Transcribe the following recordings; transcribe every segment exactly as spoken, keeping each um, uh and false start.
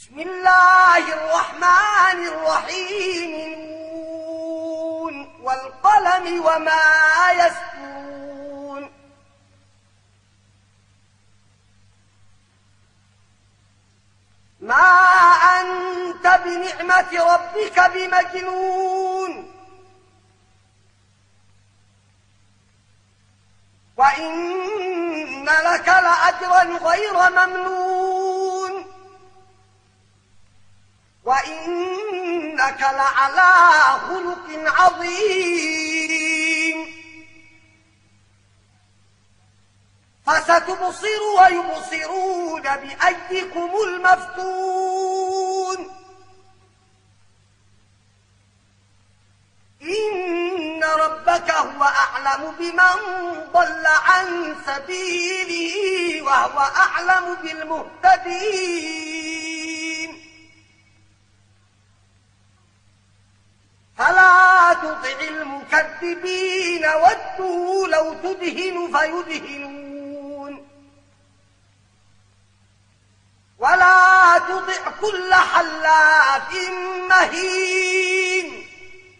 بسم الله الرحمن الرحيم. نون والقلم وما يسطرون. ما أنت بنعمة ربك بمجنون، وإن لك لأجرا غير ممنون، وإنك لعلى خلق عظيم. فستبصر ويبصرون بأيكم المفتون. إن ربك هو أعلم بمن ضل عن سبيله وهو أعلم بالمهتدين. فلا تطع المكذبين ودوا لو تدهن فيدهنون، ولا تطع كل حلاف مهين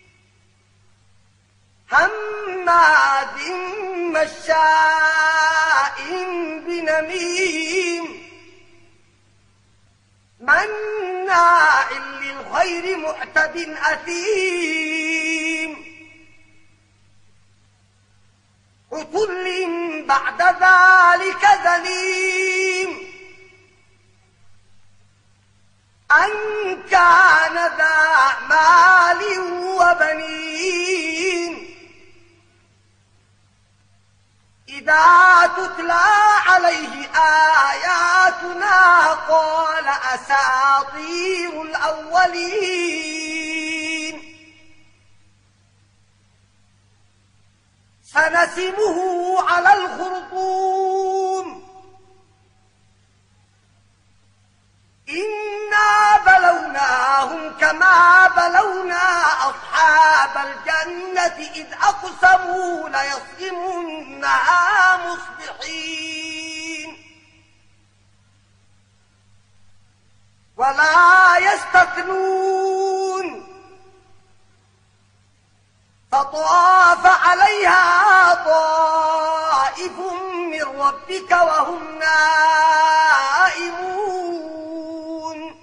هماز مشاء بنميم مناع للخير معتد أثيم. عتل بعد ذلك ذليم، أن كان ذا مال وبنين. إذا تتلى عليه آياتنا قال أساطير الأولين. سنسمه على الخرطوم. إنا بلوناهم كما بلونا أصحاب الجنة إذ أقسموا ليصرمنها مصبحين، ولا يستثنون. فطاف عليها طائف من ربك وهم نائمون،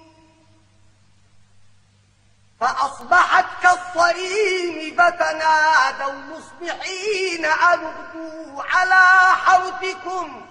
فأصبحت كالصريم فتنادوا مصبحين أن اغدوا على حوثكم